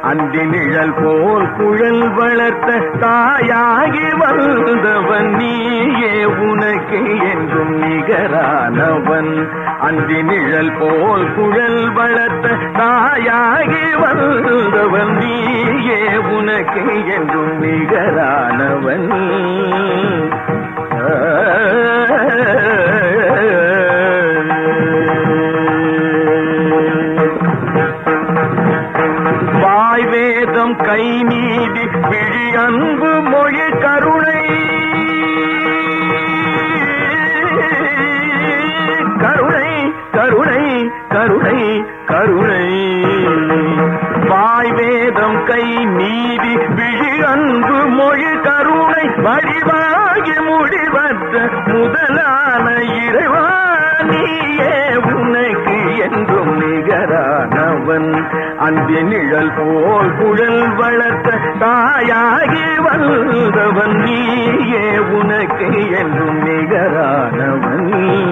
அந்தி நிழல் போல் குழல் வளர்த்த தாயாகி வந்தவன் நீயே உனக்கு என்றும் நிகரானவன். அந்தி நிழல் போல் குழல் வளர்த்த தாயாகி வந்தவன் நீயே உனக்கு என்றும் நிகரானவன். வாய்வேதம் கை நீதி விழி அன்பு மொழி கருணை கருணை கருணை கருணை கருணை. வாய்வேதம் கை நீதி விழி அன்பு மொழி கருணை வடிவாகி முடிவற்ற முதலான இறைவா நீயே உனக்கு என்றும் நிகரானவன். அந்தி நிழல் போல் குழல் வளர்த்த தாயாகி வந்தவன் நீயே உனக்கு என்றும் நிகரானவன்.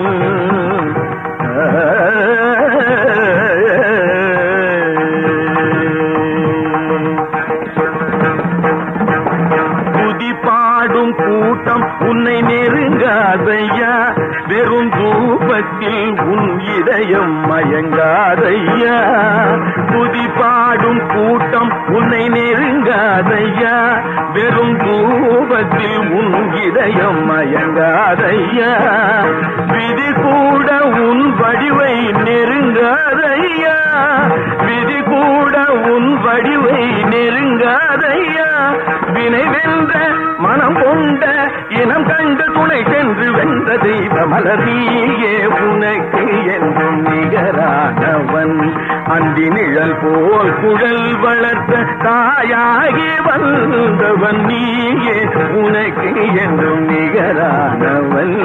துதி பாடும் கூட்டம் உன்னை நெருங்காதையா, வெறும் தூபத்தில் உன் இதயம் மயங்காதையா. துதி பாடும் கூட்டம் உன்னை நெருங்காதையா, வெறும் தூபத்தில் உன் இதயம் மயங்காதையா. விதி கூட உன் வடிவை நெருங்காதையா, விதி கூட உன் வடிவை நெருங்காதையா. வினை வென்ற மனம் கொண்ட இனம் கண்ட துணை சென்று வென்ற தெய்வ மலரியே உனக்கு என்றும் நிகரானவன். அந்தி நிழல் போல் குழல் வளர்த்த தாயாகி வந்தவன் நீயே உனக்கு என்றும் நிகரானவன்.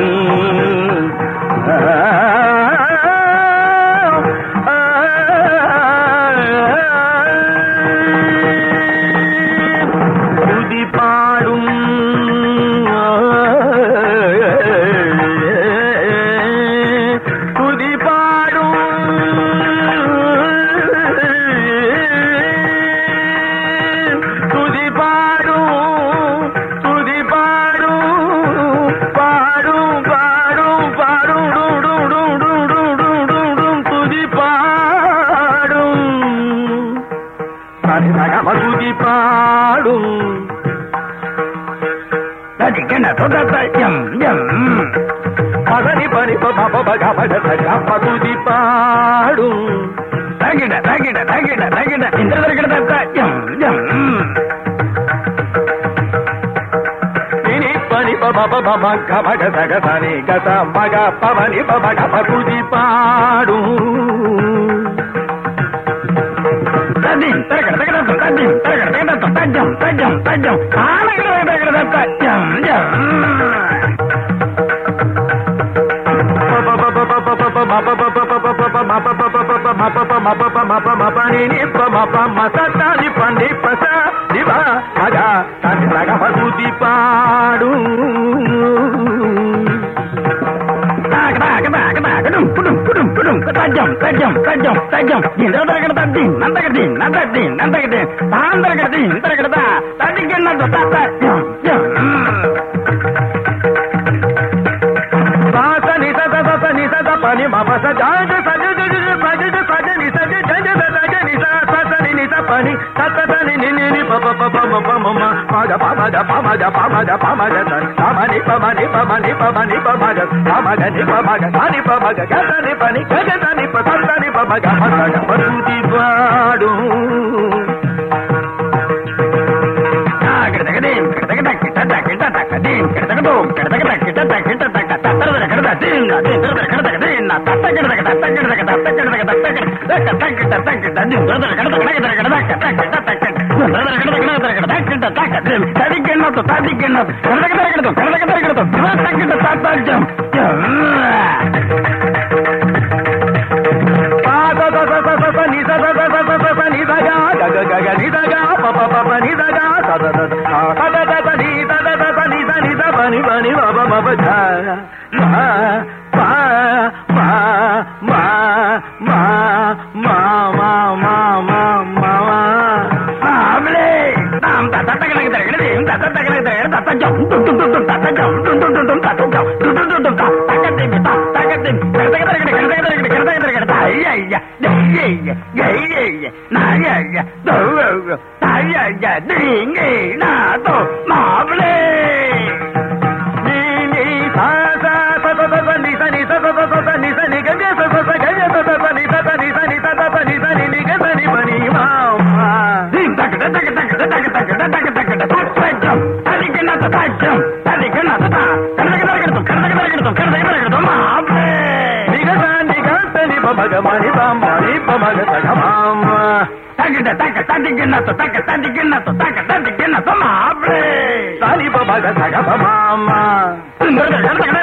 துதி பாடும் துதி பாடும் துதி பாடும் துதி பாடும் பாடும் பாடும் பாடும் துதி பாடும் துதி பாடும் பதனி பனி பதுதி பாடும் தகிட தகிட தகிட தகிட இந்த பனி பப கபக தகதனி கத மக பவனி பப பதுதி பாடும் தஜம் தஜம் தஜம் தஜம் தஜம் துதி பாடும் தஜம் தஜம் தஜம் தஜம் pani mama sa jaja saja jaja saja saja ni saja jaja saja ni sa sa ni ni sa pani sa sa ni ni ni pa pa pa pa pa mama pa ga pa da pa ma da pa ma da pa ma da sa ma ni pa ma ni pa ma ni pa ma ni pa ma da sa ma ga ni pa ma ga sa ni pa ma ga ga sa ni pa ni ga sa ni pa sa ni pa ma ga ma sa ga pasuti paadu மணி பாம் மணி பமக சகமாம் தகிட தக ததிகின தக ததிகின தக ததிகின மாப்ளே சாலி பமக சகமாம்